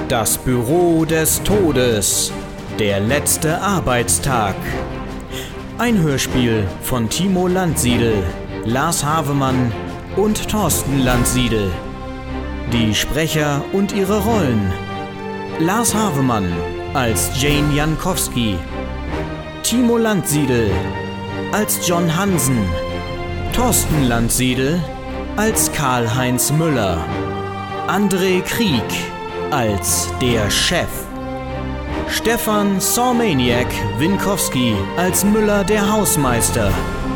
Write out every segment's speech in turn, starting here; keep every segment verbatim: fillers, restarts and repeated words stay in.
Das Büro des Todes. Der letzte Arbeitstag. Ein Hörspiel von Timo Landsiedel, Lars Havemann und Thorsten Landsiedel. Die Sprecher und ihre Rollen: Lars Havemann als Jane Jankowski, Timo Landsiedel als John Hansen, Thorsten Landsiedel als Karl-Heinz Müller, André Krieg als der Chef, Stefan Sawmaniac Winkowski als Müller der Hausmeister,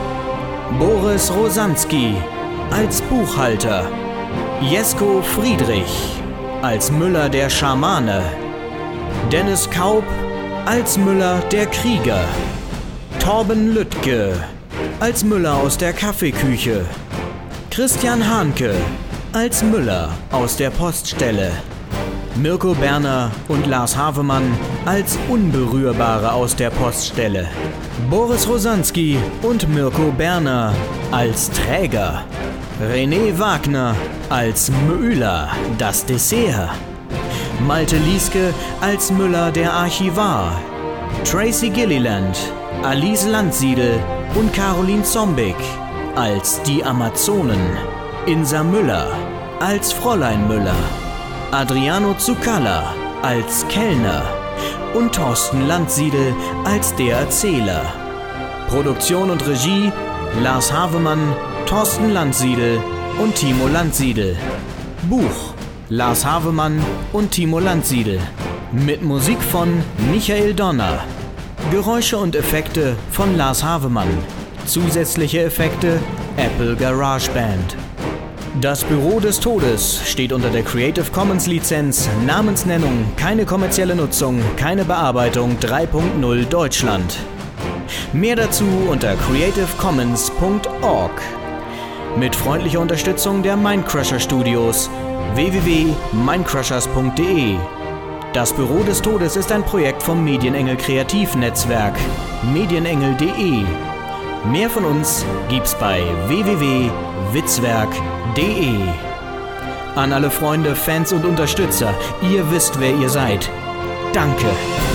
Boris Rosanski als Buchhalter, Jesko Friedrich als Müller der Schamane, Dennis Kaup als Müller der Krieger, Torben Lüttke als Müller aus der Kaffeeküche, Christian Hahnke als Müller aus der Poststelle, Mirko Berner und Lars Havemann als Unberührbare aus der Poststelle, Boris Rosanski und Mirko Berner als Träger, René Wagner als Müller, das Dessert, Malte Lieske als Müller der Archivar, Tracy Gilliland, Alice Landsiedel und Caroline Zombig als die Amazonen, Insa Müller als Fräulein Müller, Adriano Zuccalla als Kellner und Thorsten Landsiedel als der Erzähler. Produktion und Regie: Lars Havemann, Thorsten Landsiedel und Timo Landsiedel. Buch: Lars Havemann und Timo Landsiedel. Mit Musik von Michael Donner. Geräusche und Effekte von Lars Havemann. Zusätzliche Effekte Apple GarageBand. Das Büro des Todes steht unter der Creative Commons Lizenz, Namensnennung, keine kommerzielle Nutzung, keine Bearbeitung drei Punkt null Deutschland. Mehr dazu unter creative commons punkt org. Mit freundlicher Unterstützung der Mindcrusher Studios w w w punkt mindcrushers punkt de. Das Büro des Todes ist ein Projekt vom Medienengel Kreativnetzwerk medienengel punkt de. Mehr von uns gibt's bei w w w punkt witzwerk punkt de. An alle Freunde, Fans und Unterstützer, ihr wisst, wer ihr seid. Danke!